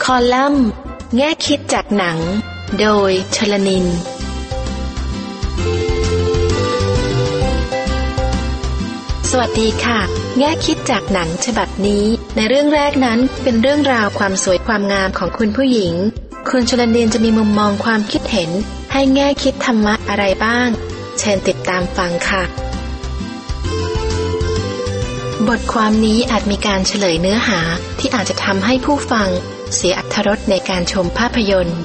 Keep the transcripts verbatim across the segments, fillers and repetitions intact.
คอลัมน์แง่คิดจากหนังโดยชลนินสวัสดีค่ะแง่คิดจากหนังฉบับนี้ในเรื่องแรกนั้นเป็นเรื่องราวความสวยความงามของคุณผู้หญิงคุณชลนินจะมีมุมมองความคิดเห็นให้แง่คิดธรรมะอะไรบ้างเชิญติดตามฟังค่ะบทความนี้อาจมีการเฉลยเนื้อหาที่อาจจะทำให้ผู้ฟังเสียอรรถรสในการชมภาพยนตร์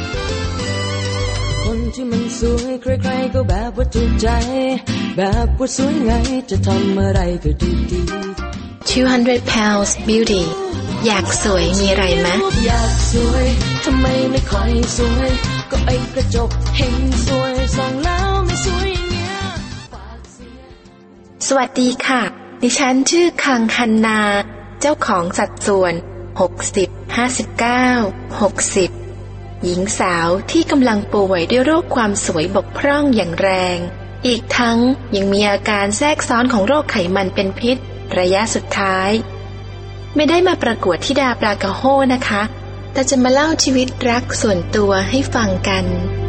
คนที่มันสวยใครๆก็แบบว่าถูกใจแบบว่าสวยไงจะทำอะไรก็ดูดี two hundred pounds beauty อยากสวยมีอะไรไหมอยากสวยทำไมไม่ค่อยสวยก็ไอ้กระจกเห็นสวยส่องแล้วไม่สวยอย่างเงี้ยสวัสดีค่ะดิฉันชื่อคังคันนาเจ้าของสัดส่วนหกสิบ ห้าสิบเก้า หกสิบหญิงสาวที่กำลังป่วยด้วยโรคความสวยบกพร่องอย่างแรงอีกทั้งยังมีอาการแทรกซ้อนของโรคไขมันเป็นพิษระยะสุดท้ายไม่ได้มาประกวดธิดาปลากระโห้นะคะแต่จะมาเล่าชีวิตรักส่วนตัวให้ฟังกัน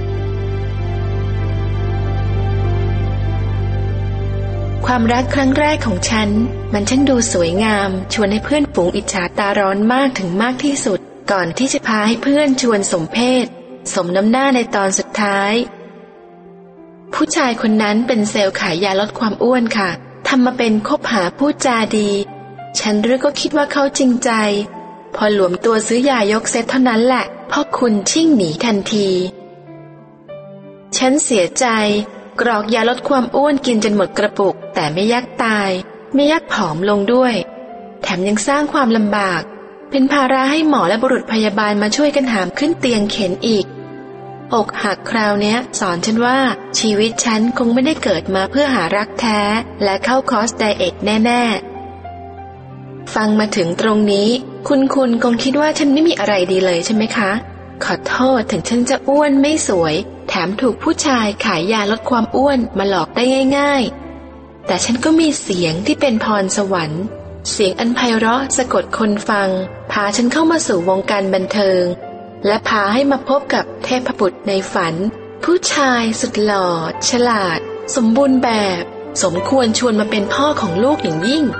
ความรักครั้งแรกของฉันมันช่างดูสวยงามชวนให้เพื่อนฝูงอิจฉาตาร้อนมากถึงมากที่สุดก่อนที่จะพาให้เพื่อนชวนสมเพศสมน้ำหน้าในตอนสุดท้ายผู้ชายคนนั้นเป็นเซลล์ขายยาลดความอ้วนค่ะทำมาเป็นคบหาพูดจาดีฉันรึก็คิดว่าเขาจริงใจพอหลวมตัวซื้อยายกเซตเท่านั้นแหละพ่อคุณชิ่งหนีทันทีฉันเสียใจกรอกยาลดความอ้วนกินจนหมดกระปุกแต่ไม่ยักตายไม่ยักผอมลงด้วยแถมยังสร้างความลำบากเป็นภาระให้หมอและบุรุษพยาบาลมาช่วยกันหามขึ้นเตียงเข็นอีกอกหักคราวเนี้ยสอนฉันว่าชีวิตฉันคงไม่ได้เกิดมาเพื่อหารักแท้และเข้าคอร์สไดเอทแน่ๆฟังมาถึงตรงนี้คุณคุณคงคิดว่าฉันไม่มีอะไรดีเลยใช่ไหมคะขอโทษถึงฉันจะอ้วนไม่สวยแถมถูกผู้ชายขายยาลดความอ้วนมาหลอกได้ง่ายๆแต่ฉันก็มีเสียงที่เป็นพรสวรรค์เสียงอันไพเราะสะกดคนฟังพาฉันเข้ามาสู่วงการบันเทิงและพาให้มาพบกับเทพบุตรในฝันผู้ชายสุดหล่อฉลาดสมบูรณ์แบบสมควรชวนมาเป็นพ่อของลูกอย่างยิ่ง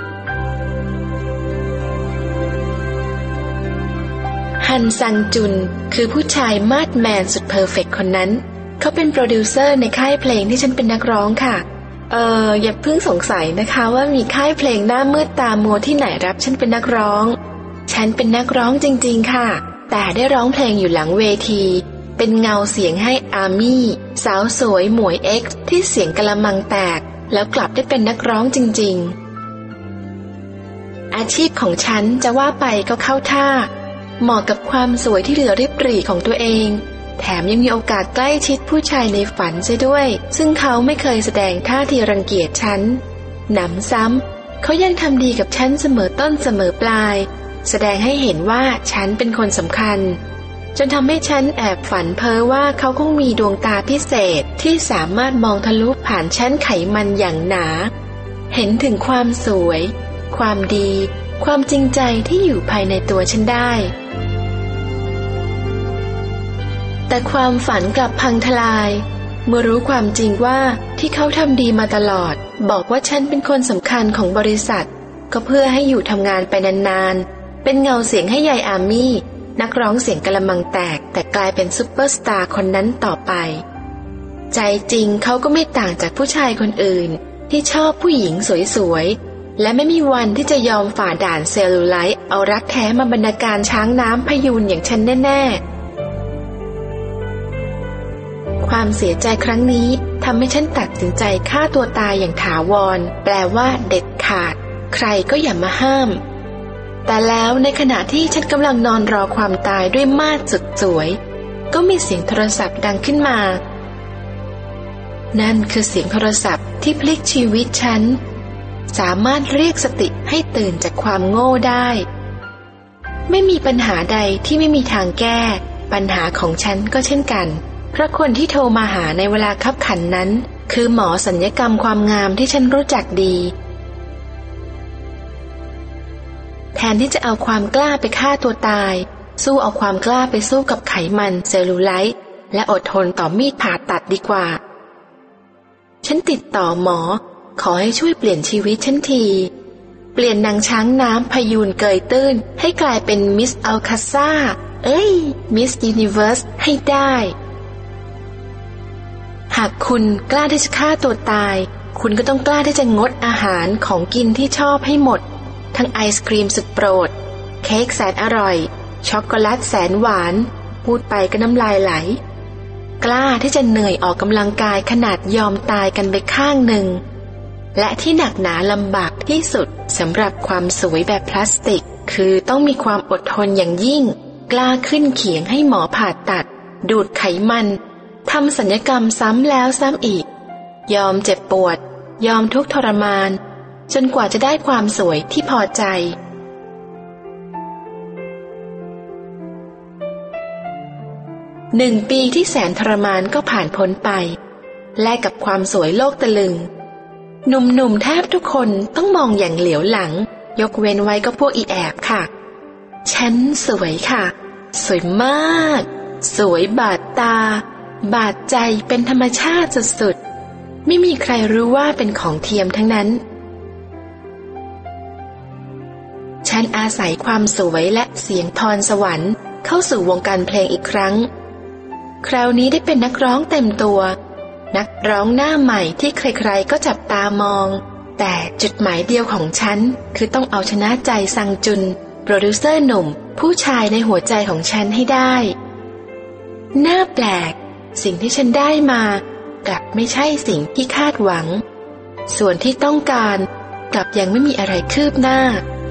ฮันซังจุนคือผู้ชายมาดแมนสุดเพอร์เฟกต์คนนั้นเขาเป็นโปรดิวเซอร์ในค่ายเพลงที่ฉันเป็นนักร้องค่ะเอออย่าเพิ่งสงสัยนะคะว่ามีค่ายเพลงหน้ามืดตามัวที่ไหนรับฉันเป็นนักร้องฉันเป็นนักร้องจริงๆค่ะแต่ได้ร้องเพลงอยู่หลังเวทีเป็นเงาเสียงให้อามี่สาวสวยหมวยเอ็กซ์ที่เสียงกะละมังแตกแล้วกลับได้เป็นนักร้องจริงๆอาชีพของฉันจะว่าไปก็เข้าท่าเหมาะกับความสวยที่เหลือริบหรี่ของตัวเองแถมยังมีโอกาสใกล้ชิดผู้ชายในฝันซะด้วยซึ่งเขาไม่เคยแสดงท่าทีรังเกียจฉันหนำซ้ำเขายังทำดีกับฉันเสมอต้นเสมอปลายแสดงให้เห็นว่าฉันเป็นคนสำคัญจนทำให้ฉันแอบฝันเพ้อว่าเขาคงมีดวงตาพิเศษที่สามารถมองทะลุผ่านชั้นไขมันอย่างหนาเห็นถึงความสวยความดีความจริงใจที่อยู่ภายในตัวฉันได้แต่ความฝันกลับพังทลายเมื่อรู้ความจริงว่าที่เขาทำดีมาตลอดบอกว่าฉันเป็นคนสำคัญของบริษัทก็เพื่อให้อยู่ทำงานไปนานๆเป็นเงาเสียงให้ยายอามี่นักร้องเสียงกะละมังแตกแต่กลายเป็นซุปเปอร์สตาร์คนนั้นต่อไปใจจริงเขาก็ไม่ต่างจากผู้ชายคนอื่นที่ชอบผู้หญิงสวยๆและไม่มีวันที่จะยอมฝ่าด่านเซลลูไลท์เอารักแท้มาบรรณาการช้างน้ำพยูนอย่างฉันแน่ๆความเสียใจครั้งนี้ทำให้ฉันตัดสินใจฆ่าตัวตายอย่างถาวรแปลว่าเด็ดขาดใครก็อย่ามาห้ามแต่แล้วในขณะที่ฉันกำลังนอนรอความตายด้วยมาดสุดสวยก็มีเสียงโทรศัพท์ดังขึ้นมานั่นคือเสียงโทรศัพท์ที่พลิกชีวิตฉันสามารถเรียกสติให้ตื่นจากความโง่ได้ไม่มีปัญหาใดที่ไม่มีทางแก้ปัญหาของฉันก็เช่นกันเพราะคนที่โทรมาหาในเวลาคับขันนั้นคือหมอศัลยกรรมความงามที่ฉันรู้จักดีแทนที่จะเอาความกล้าไปฆ่าตัวตายสู้เอาความกล้าไปสู้กับไขมันเซลลูไลท์และอดทนต่อมีดผ่าตัดดีกว่าฉันติดต่อหมอขอให้ช่วยเปลี่ยนชีวิตฉันทีเปลี่ยนนางช้างน้ำพยูนเกยตื้นให้กลายเป็นมิสอัลคาซ่าเอ้ยมิสยูนิเวิร์สให้ได้หากคุณกล้าที่จะฆ่าตัวตายคุณก็ต้องกล้าที่จะงดอาหารของกินที่ชอบให้หมดทั้งไอศกรีมสุดโปรดเค้กแสนอร่อยช็อกโกแลตแสนหวานพูดไปก็น้ำลายไหลกล้าที่จะเหนื่อยออกกำลังกายขนาดยอมตายกันไปข้างหนึ่งและที่หนักหนาลำบากที่สุดสำหรับความสวยแบบพลาสติกคือต้องมีความอดทนอย่างยิ่งกล้าขึ้นเขียงให้หมอผ่าตัดดูดไขมันทำศัลยกรรมซ้ำแล้วซ้ำอีกยอมเจ็บปวดยอมทุกข์ทรมานจนกว่าจะได้ความสวยที่พอใจหนึ่งปีที่แสนทรมานก็ผ่านพ้นไปแลกกับความสวยโลกตะลึงหนุ่มๆแทบทุกคนต้องมองอย่างเหลียวหลังยกเว้นไว้ก็พวกอีแอบค่ะฉันสวยค่ะสวยมากสวยบาดตาบาดใจเป็นธรรมชาติสุดๆไม่มีใครรู้ว่าเป็นของเทียมทั้งนั้นฉันอาศัยความสวยและเสียงพรสวรรค์เข้าสู่วงการเพลงอีกครั้งคราวนี้ได้เป็นนักร้องเต็มตัวนักร้องหน้าใหม่ที่ใครๆก็จับตามองแต่จุดหมายเดียวของฉันคือต้องเอาชนะใจซังจุนโปรดิวเซอร์หนุ่มผู้ชายในหัวใจของฉันให้ได้น่าแปลกสิ่งที่ฉันได้มากลับไม่ใช่สิ่งที่คาดหวังส่วนที่ต้องการกลับยังไม่มีอะไรคืบหน้า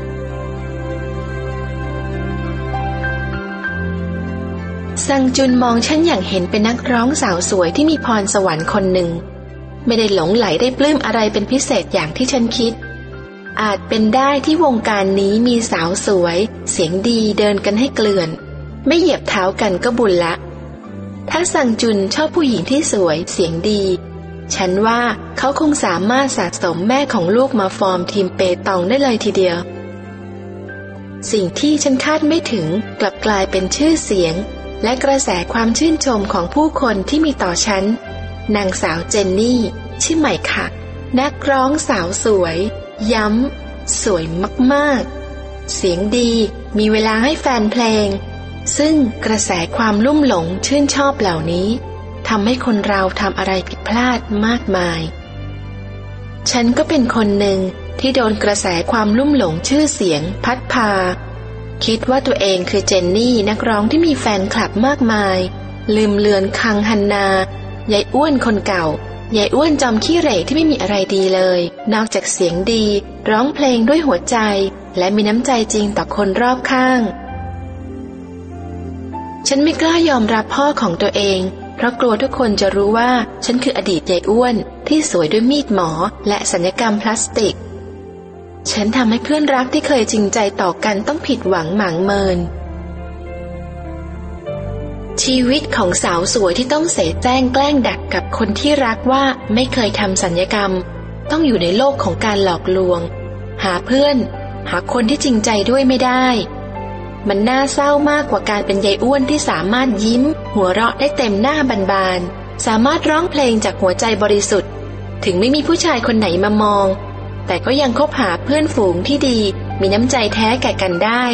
ซังจุนมองฉันอย่างเห็นเป็นนักร้องสาวสวยที่มีพรสวรรค์คนหนึ่งไม่ได้หลงไหลได้ปลื้มอะไรเป็นพิเศษอย่างที่ฉันคิดอาจเป็นได้ที่วงการนี้มีสาวสวยเสียงดีเดินกันให้เกลื่อนไม่เหยียบเท้ากันก็บุญละถ้าซังจุนชอบผู้หญิงที่สวยเสียงดีฉันว่าเขาคงสามารถสะสมแม่ของลูกมาฟอร์มทีมเปตองได้เลยทีเดียวสิ่งที่ฉันคาดไม่ถึงกลับกลายเป็นชื่อเสียงและกระแสความชื่นชมของผู้คนที่มีต่อฉันนางสาวเจนนี่ชื่อใหม่ค่ะนักร้องสาวสวยย้ำสวยมากๆเสียงดีมีเวลาให้แฟนเพลงซึ่งกระแสความลุ่มหลงชื่นชอบเหล่านี้ทำให้คนเราทำอะไรผิดพลาดมากมายฉันก็เป็นคนหนึ่งที่โดนกระแสความลุ่มหลงชื่อเสียงพัดพาคิดว่าตัวเองคือเจนนี่นักร้องที่มีแฟนคลับมากมายลืมเลือนคังฮันนายายอ้วนคนเก่ายายอ้วนจอมขี้เหร่ที่ไม่มีอะไรดีเลยนอกจากเสียงดีร้องเพลงด้วยหัวใจและมีน้ำใจจริงต่อคนรอบข้างฉันไม่กล้ายอมรับพ่อของตัวเองเพราะกลัวทุกคนจะรู้ว่าฉันคืออดีตยายอ้วนที่สวยด้วยมีดหมอและศัลยกรรมพลาสติกฉันทำให้เพื่อนรักที่เคยจริงใจต่อกันต้องผิดหวังหมางเมินชีวิตของสาวสวยที่ต้องเสแสร้งแกล้งดักกับคนที่รักว่าไม่เคยทำศัลยกรรมต้องอยู่ในโลกของการหลอกลวงหาเพื่อนหาคนที่จริงใจด้วยไม่ได้มันน่าเศร้ามากกว่าการเป็นยายอ้วนที่สามารถยิ้มหัวเราะได้เต็มหน้าบานๆสามารถร้องเพลงจากหัวใจบริสุทธิ์ถึงไม่มีผู้ชายคนไหนมามองแต่ก็ยังคบหาเพื่อนฝูงที่ดีมีน้ำใจแท้แก่กันได้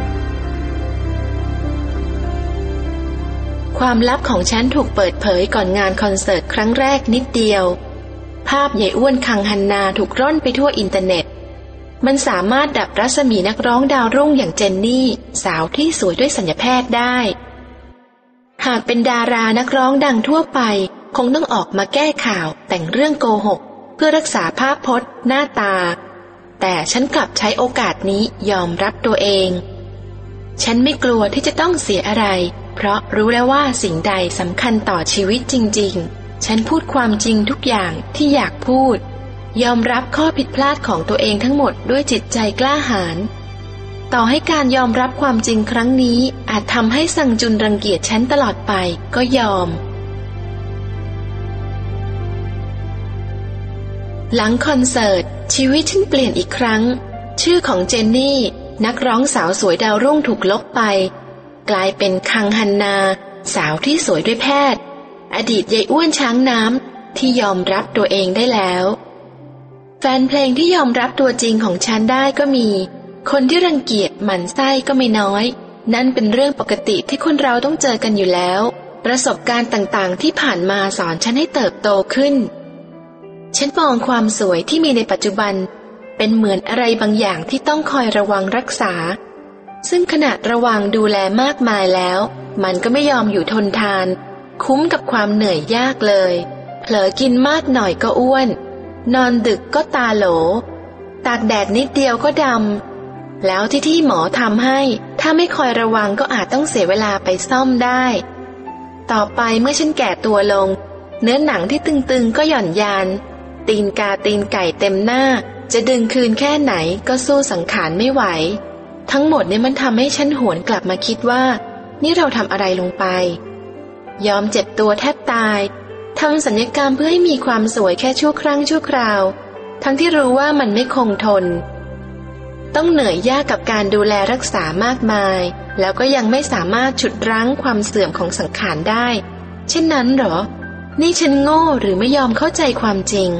ความลับของฉันถูกเปิดเผยก่อนงานคอนเสิร์ตครั้งแรกนิดเดียวภาพยายอ้วนคังฮันนาถูกร่อนไปทั่วอินเทอร์เน็ตมันสามารถดับรัศมีนักร้องดาวรุ่งอย่างเจนนี่สาวที่สวยด้วยศัลยแพทย์ได้หากเป็นดารานักร้องดังทั่วไปคงต้องออกมาแก้ข่าวแต่งเรื่องโกหกเพื่อรักษาภาพพจน์หน้าตาแต่ฉันกลับใช้โอกาสนี้ยอมรับตัวเองฉันไม่กลัวที่จะต้องเสียอะไรเพราะรู้แล้วว่าสิ่งใดสำคัญต่อชีวิตจริงๆฉันพูดความจริงทุกอย่างที่อยากพูดยอมรับข้อผิดพลาดของตัวเองทั้งหมดด้วยจิตใจกล้าหาญต่อให้การยอมรับความจริงครั้งนี้อาจทำให้ซังจุนรังเกียจฉันตลอดไปก็ยอมหลังคอนเสิร์ตชีวิตฉันเปลี่ยนอีกครั้งชื่อของเจนนี่นักร้องสาวสวยดาวรุ่งถูกลบไปกลายเป็นคังฮันนาสาวที่สวยด้วยแพทย์อดีตยายอ้วนช้างน้ำที่ยอมรับตัวเองได้แล้วแฟนเพลงที่ยอมรับตัวจริงของฉันได้ก็มีคนที่รังเกียจหมั่นไส้ก็ไม่น้อยนั่นเป็นเรื่องปกติที่คนเราต้องเจอกันอยู่แล้วประสบการณ์ต่างๆที่ผ่านมาสอนฉันให้เติบโตขึ้นฉันมองความสวยที่มีในปัจจุบันเป็นเหมือนอะไรบางอย่างที่ต้องคอยระวังรักษาซึ่งขณะระวังดูแลมากมายแล้วมันก็ไม่ยอมอยู่ทนทานคุ้มกับความเหนื่อยยากเลยเผลอกินมากหน่อยก็อ้วนนอนดึกก็ตาโหลตากแดดนิดเดียวก็ดำแล้วที่ที่หมอทำให้ถ้าไม่คอยระวังก็อาจต้องเสียเวลาไปซ่อมได้ต่อไปเมื่อฉันแก่ตัวลงเนื้อหนังที่ตึงๆก็หย่อนยานตีนกาตีนไก่เต็มหน้าจะดึงคืนแค่ไหนก็สู้สังขารไม่ไหวทั้งหมดเนี่ยมันทำให้ฉันหวนกลับมาคิดว่านี่เราทำอะไรลงไปยอมเจ็บตัวแทบตายทำศัลยกรรมเพื่อให้มีความสวยแค่ชั่วครั้งชั่วคราวทั้งที่รู้ว่ามันไม่คงทนต้องเหนื่อยยากกับการดูแลรักษามากมายแล้วก็ยังไม่สามารถฉุดรั้งความเสื่อมของสังขารได้เช่นนั้นเหรอนี่ฉันโง่หรือไม่ยอมเข้าใจความจริง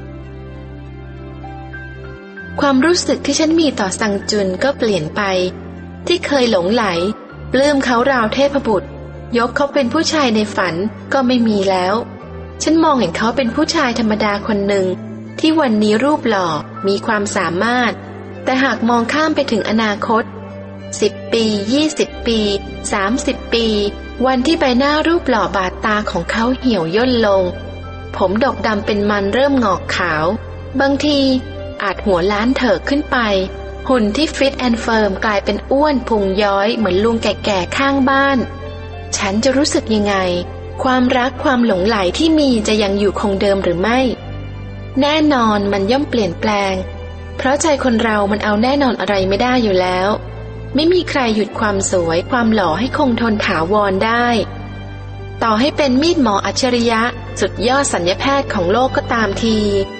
ความรู้สึกที่ฉันมีต่อซังจุนก็เปลี่ยนไปที่เคยหลงไหลปลื้มเขาราวเทพบุตรยกเขาเป็นผู้ชายในฝันก็ไม่มีแล้วฉันมองเห็นเขาเป็นผู้ชายธรรมดาคนหนึ่งที่วันนี้รูปหล่อมีความสามารถแต่หากมองข้ามไปถึงอนาคตสิบปียี่สิบปีสามสิบปีวันที่ใบหน้ารูปหล่อบาดตาของเขาเหี่ยวย่นลงผมดกดำเป็นมันเริ่มงอกขาวบางทีอาจหัวล้านเถิกขึ้นไปหุ่นที่ฟิตแอนด์เฟิร์มกลายเป็นอ้วนพุงย้อยเหมือนลุงแก่ๆข้างบ้านฉันจะรู้สึกยังไงความรักความหลงใหลที่มีจะยังอยู่คงเดิมหรือไม่แน่นอนมันย่อมเปลี่ยนแปลงเพราะใจคนเรามันเอาแน่นอนอะไรไม่ได้อยู่แล้วไม่มีใครหยุดความสวยความหล่อให้คงทนถาวรได้ต่อให้เป็นมีดหมออัจฉริยะสุดยอดศัลยแพทย์ของโลกก็ตามที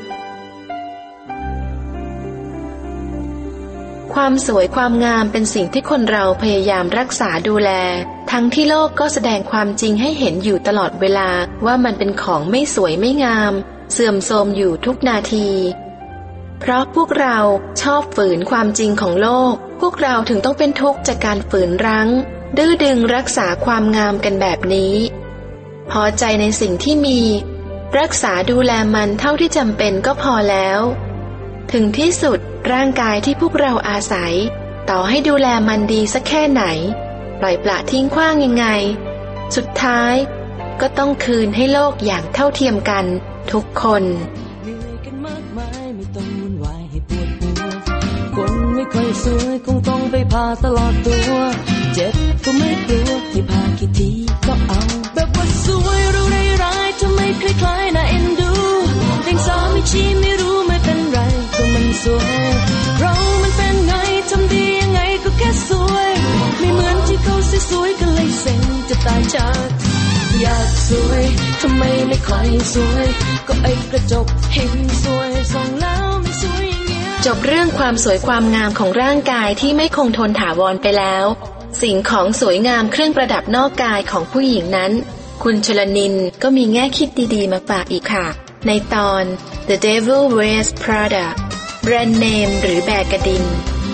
ความสวยความงามเป็นสิ่งที่คนเราพยายามรักษาดูแลทั้งที่โลกก็แสดงความจริงให้เห็นอยู่ตลอดเวลาว่ามันเป็นของไม่สวยไม่งามเสื่อมโทรมอยู่ทุกนาทีเพราะพวกเราชอบฝืนความจริงของโลกพวกเราถึงต้องเป็นทุกข์จากการฝืนรั้งดื้อดึงรักษาความงามกันแบบนี้พอใจในสิ่งที่มีรักษาดูแลมันเท่าที่จำเป็นก็พอแล้วถึงที่สุดร่างกายที่พวกเราอาศัยต่อให้ดูแลมันดีสักแค่ไหนปล่อยปละทิ้งขว้างยังไงสุดท้ายก็ต้องคืนให้โลกอย่างเท่าเทียมกันทุกคนเหนื่อยกันมากมายไม่ต้องวุ่นวายให้ปวดหัวคนไม่ค่อยสวยคงต้องไปพาตลอดตัวเจ็บก็ไม่กลัวให้พากี่ทีก็เอาแบบว่าสวยรู้ได้ร้ายทำไมคล้ายๆน่าเอ็นดูเด็กสาวไม่ชี้ไม่รู้ไม่เป็นไรก็มันสวยเรามันเป็นไงทำดียังไงก็แค่สวยไม่เหมือนที่เขาสวยๆกันเลยเซ็งจะตายจากอยากสวยทำไมไม่ค่อยสวยก็ไอ้กระจกเห็นสวยส่องแล้วไม่สวยอย่างเงี้ยจบเรื่องความสวยความงามของร่างกายที่ไม่คงทนถาวรไปแล้วสิ่งของสวยงามเครื่องประดับนอกกายของผู้หญิงนั้นคุณชลนินก็มีแง่คิดดีๆมาฝากอีกค่ะในตอน The Devil Wears Prada แบรนด์เนมหรือแบกกระดิน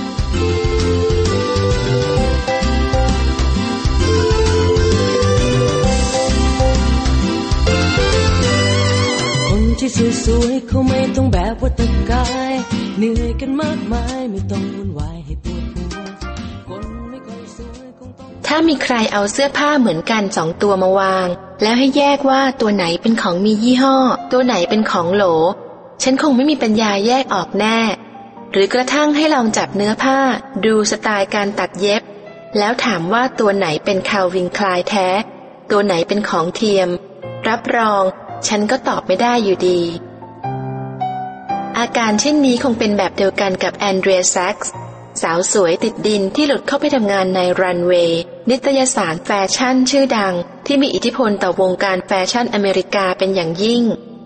คนที่สวยๆเขาไม่ต้องแบบว่าตะกายเหนื่อยกันมากมายไม่ต้องวุ่นวายให้ปวดหัวคนไม่ค่อยสวยคงต้องถ้ามีใครเอาเสื้อผ้าเหมือนกันสองตัวมาวางแล้วให้แยกว่าตัวไหนเป็นของมียี่ห้อตัวไหนเป็นของโหลฉันคงไม่มีปัญญาแยกออกแน่หรือกระทั่งให้ลองจับเนื้อผ้าดูสไตล์การตัดเย็บแล้วถามว่าตัวไหนเป็นคาลวินคลายแท้ตัวไหนเป็นของเทียมรับรองฉันก็ตอบไม่ได้อยู่ดีอาการเช่นนี้คงเป็นแบบเดียวกันกับแอนเดรีย แซ็กซ์สาวสวยติดดินที่หลุดเข้าไปทำงานในรันเวย์นิตยสารแฟชั่นชื่อดังที่มีอิทธิพลต่อวงการแฟชั่นอเมริกาเป็นอย่างยิ่ง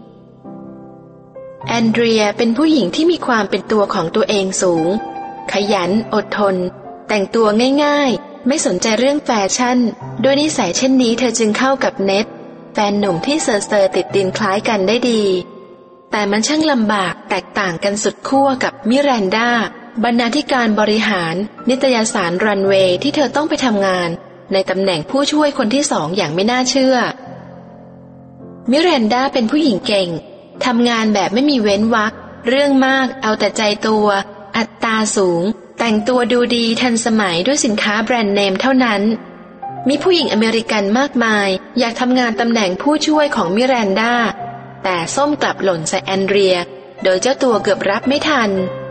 แอนเดรียเป็นผู้หญิงที่มีความเป็นตัวของตัวเองสูงขยันอดทนแต่งตัวง่ายๆไม่สนใจเรื่องแฟชั่นด้วยนิสัยเช่นนี้เธอจึงเข้ากับเน็ตแฟนหนุ่มที่เซอร์เซอร์ติดดินคล้ายกันได้ดีแต่มันช่างลำบากแตกต่างกันสุดขั้วกับมิรันดาบรรณาธิการบริหารนิตยสารรันเวย์ที่เธอต้องไปทำงานในตำแหน่งผู้ช่วยคนที่สองอย่างไม่น่าเชื่อมิรันดาเป็นผู้หญิงเก่งทำงานแบบไม่มีเว้นวรรคเรื่องมากเอาแต่ใจตัวอัตราสูงแต่งตัวดูดีทันสมัยด้วยสินค้าแบรนด์เนมเท่านั้นมีผู้หญิงอเมริกันมากมายอยากทำงานตำแหน่งผู้ช่วยของมิรันดาแต่ส้มกลับหล่นใส่แอนเดรียโดยเจ้าตัวเกือบรับไม่ทัน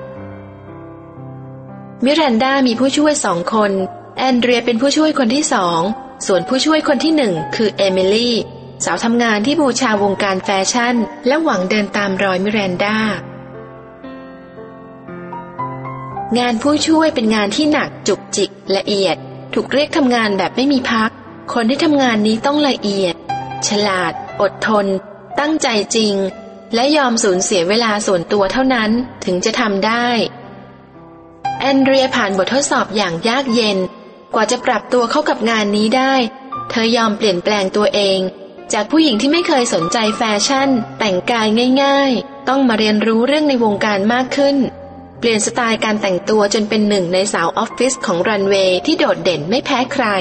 มิรันดามีผู้ช่วยสองคนแอนเดรียเป็นผู้ช่วยคนที่สองส่วนผู้ช่วยคนที่หนึ่งคือเอมิลี่สาวทำงานที่บูชาวงการแฟชั่นและหวังเดินตามรอยมิรันดางานผู้ช่วยเป็นงานที่หนักจุกจิกละเอียดถูกเรียกทำงานแบบไม่มีพักคนที่ทำงานนี้ต้องละเอียดฉลาดอดทนตั้งใจจริงและยอมสูญเสียเวลาส่วนตัวเท่านั้นถึงจะทำได้แอนเดรียผ่านบททดสอบอย่างยากเย็นกว่าจะปรับตัวเข้ากับงานนี้ได้เธอยอมเปลี่ยนแปลงตัวเองจากผู้หญิงที่ไม่เคยสนใจแฟชั่นแต่งกายง่ายๆต้องมาเรียนรู้เรื่องในวงการมากขึ้นเปลี่ยนสไตล์การแต่งตัวจนเป็นหนึ่งในสาวออฟฟิศของรันเวย์ที่โดดเด่นไม่แพ้ใคร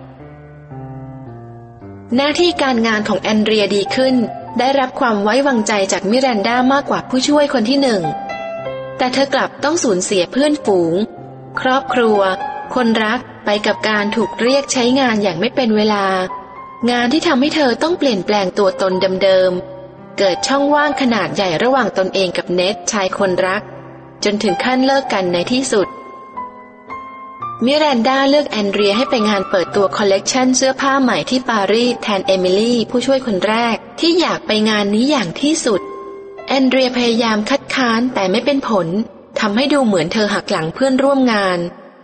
หน้าที่การงานของแอนเดรียดีขึ้นได้รับความไว้วางใจจากมิรันดามากกว่าผู้ช่วยคนที่หนึ่งแต่เธอกลับต้องสูญเสียเพื่อนฝูงครอบครัวคนรักไปกับการถูกเรียกใช้งานอย่างไม่เป็นเวลางานที่ทำให้เธอต้องเปลี่ยนแปลงตัวตนเดิมๆเกิดช่องว่างขนาดใหญ่ระหว่างตนเองกับเน็ตชายคนรักจนถึงขั้นเลิกกันในที่สุดมิรันดาเลือกแอนเดรียให้ไปงานเปิดตัวคอลเลกชันเสื้อผ้าใหม่ที่ปารีสแทนเอมิลี่ผู้ช่วยคนแรกที่อยากไปงานนี้อย่างที่สุดแอนเดรียพยายามคัดค้านแต่ไม่เป็นผลทำให้ดูเหมือนเธอหักหลังเพื่อนร่วมงาน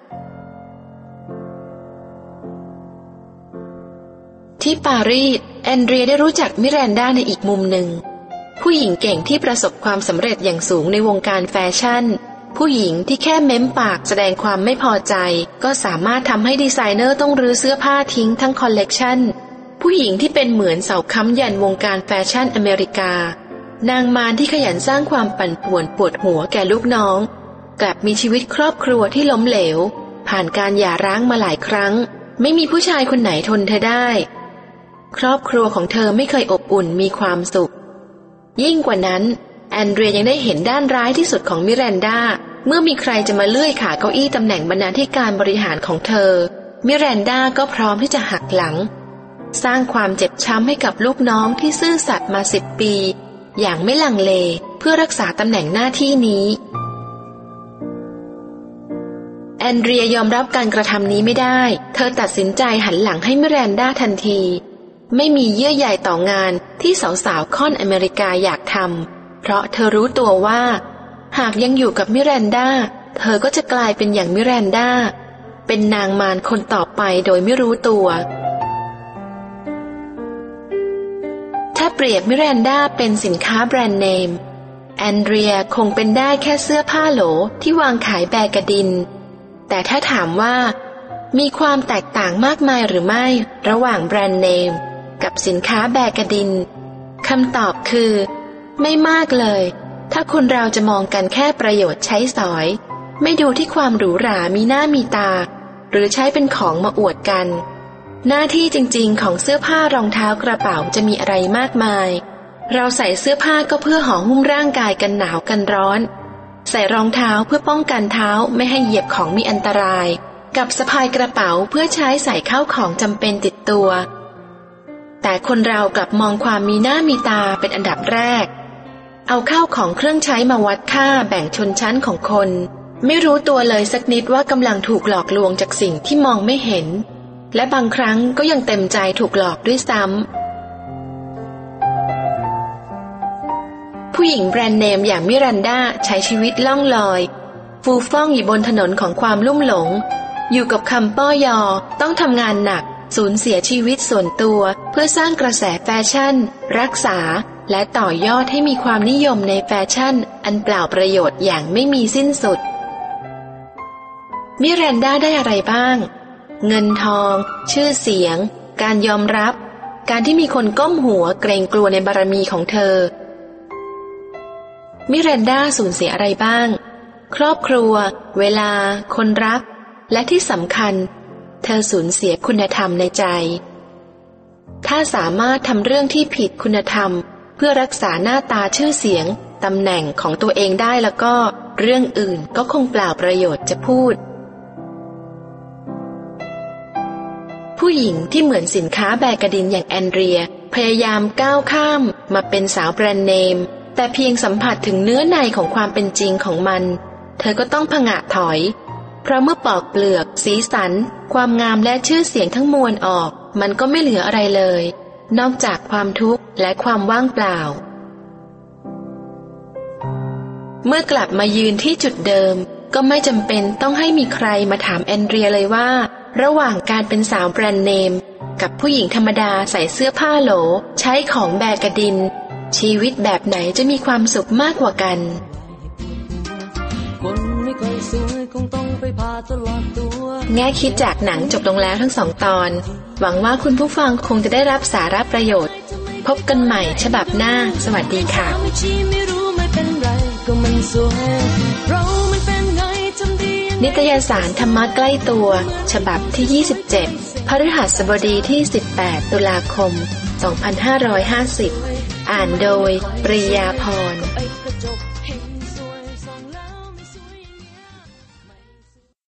ที่ปารีสแอนเดรียได้รู้จักมิรันดาในอีกมุมหนึ่งผู้หญิงเก่งที่ประสบความสำเร็จอย่างสูงในวงการแฟชั่นผู้หญิงที่แค่เม้มปากแสดงความไม่พอใจก็สามารถทำให้ดีไซเนอร์ต้องรื้อเสื้อผ้าทิ้งทั้งคอลเลกชันผู้หญิงที่เป็นเหมือนเสาค้ำยันวงการแฟชั่นอเมริกานางมารที่ขยันสร้างความปั่นป่วนปวดหัวแก่ลูกน้องกลับมีชีวิตครอบครัวที่ล้มเหลวผ่านการหย่าร้างมาหลายครั้งไม่มีผู้ชายคนไหนทนเธอได้ครอบครัวของเธอไม่เคยอบอุ่นมีความสุขยิ่งกว่านั้นแอนเดรียยังได้เห็นด้านร้ายที่สุดของมิรันดาเมื่อมีใครจะมาเลื่อยขาเก้าอี้ตำแหน่งบรรณาธิการบริหารของเธอมิรันดาก็พร้อมที่จะหักหลังสร้างความเจ็บช้ำให้กับลูกน้องที่ซื่อสัตย์มาสิบปีอย่างไม่ลังเลเพื่อรักษาตำแหน่งหน้าที่นี้แอนเดรียยอมรับการกระทำนี้ไม่ได้เธอตัดสินใจหันหลังให้มิรันดาทันทีไม่มีเยื่อใยต่องานที่สาวๆค่อนอเมริกาอยากทำเพราะเธอรู้ตัวว่าหากยังอยู่กับมิรันดาเธอก็จะกลายเป็นอย่างมิรันดาเป็นนางมารคนต่อไปโดยไม่รู้ตัวถ้าเปรียบมิรันดาเป็นสินค้าแบรนด์เนมแอนเดรียคงเป็นได้แค่เสื้อผ้าโหลที่วางขายแบกระดินแต่ถ้าถามว่ามีความแตกต่างมากมายหรือไม่ระหว่างแบรนด์เนมกับสินค้าแบกระดินคำตอบคือไม่มากเลยถ้าคนเราจะมองกันแค่ประโยชน์ใช้สอยไม่ดูที่ความหรูหรามีหน้ามีตาหรือใช้เป็นของมาอวดกันหน้าที่จริงๆของเสื้อผ้ารองเท้ากระเป๋าจะมีอะไรมากมายเราใส่เสื้อผ้าก็เพื่อห่อหุ้มร่างกายกันหนาวกันร้อนใส่รองเท้าเพื่อป้องกันเท้าไม่ให้เหยียบของมีอันตรายกับสะพายกระเป๋าเพื่อใช้ใส่ข้าวของจำเป็นติดตัวแต่คนเรากลับมองความมีหน้ามีตาเป็นอันดับแรกเอาข้าวของเครื่องใช้มาวัดค่าแบ่งชนชั้นของคนไม่รู้ตัวเลยสักนิดว่ากำลังถูกหลอกลวงจากสิ่งที่มองไม่เห็นและบางครั้งก็ยังเต็มใจถูกหลอกด้วยซ้ำผู้หญิงแบรนด์เนมอย่างมิรันดาใช้ชีวิตล่องลอยฟูฟ่องอยู่บนถนนของความลุ่มหลงอยู่กับคำป้อยอต้องทำงานหนักสูญเสียชีวิตส่วนตัวเพื่อสร้างกระแสแฟชั่นรักษาและต่อยอดให้มีความนิยมในแฟชั่นอันเปล่าประโยชน์อย่างไม่มีสิ้นสุดมิรันดาได้อะไรบ้างเงินทอง ชื่อเสียง การยอมรับ การที่มีคนก้มหัวเกรงกลัวในบารมีของเธอมิรันดาสูญเสียอะไรบ้างครอบครัวเวลาคนรักและที่สำคัญเธอสูญเสียคุณธรรมในใจถ้าสามารถทำเรื่องที่ผิดคุณธรรมเพื่อรักษาหน้าตาชื่อเสียงตำแหน่งของตัวเองได้แล้วก็เรื่องอื่นก็คงเปล่าประโยชน์จะพูดผู้หญิงที่เหมือนสินค้าแบกกระดินอย่างแอนเดรียพยายามก้าวข้ามมาเป็นสาวแบรนด์เนมแต่เพียงสัมผัสถึงเนื้อในของความเป็นจริงของมันเธอก็ต้องผงะถอยเพราะเมื่อปอกเปลือกสีสันความงามและชื่อเสียงทั้งมวลออกมันก็ไม่เหลืออะไรเลยนอกจากความทุกข์และความว่างเปล่าเมื่อกลับมายืนที่จุดเดิมก็ไม่จำเป็นต้องให้มีใครมาถามแอนเดรียเลยว่าระหว่างการเป็นสาวแบรนด์เนมกับผู้หญิงธรรมดาใส่เสื้อผ้าโหลใช้ของแบกกระดินชีวิตแบบไหนจะมีความสุขมากกว่ากันแง่คิดจากหนังจบลงแล้วทั้งสองตอนหวังว่าคุณผู้ฟังคงจะได้รับสาระประโยชน์พบกันใหม่ฉบับหน้าสวัสดีค่ะนิตยสารธรรมะใกล้ตัวฉบับที่ยี่สิบเจ็ดพฤหัสบดีที่สิบแปดตุลาคมสองพันห้าร้อยห้าสิบอ่านโดยปริยาพร